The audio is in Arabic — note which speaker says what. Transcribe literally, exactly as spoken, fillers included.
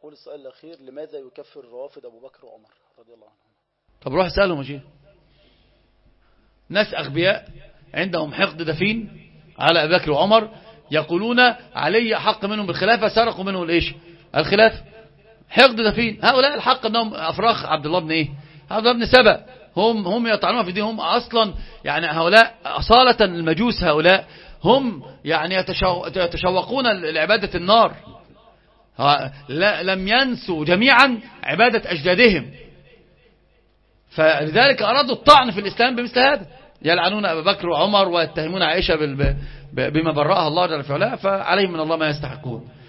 Speaker 1: يقول السؤال الأخير: لماذا يكفر الروافض أبو بكر وعمر رضي الله عنهم؟
Speaker 2: طب روح اسألهم يا شيخ. ناس أغبياء عندهم حقد دفين على أبي بكر وعمر، يقولون علي حق منهم بالخلافة، سرقوا منه الإيش الخلافة، حقد دفين. هؤلاء الحق أنهم أفراخ عبد الله بن إيه عبد الله بن سبأ، هم هم يطعنون في دينهم أصلا. يعني هؤلاء أصالة المجوس، هؤلاء هم يعني يتشوقون لعبادة النار، لا لم ينسوا جميعا عبادة أجدادهم، فلذلك أرادوا الطعن في الإسلام بمثل هذا، يلعنون أبا بكر وعمر ويتهمون عائشة بما برأها الله جل في علاه، فعليهم من الله ما يستحقون.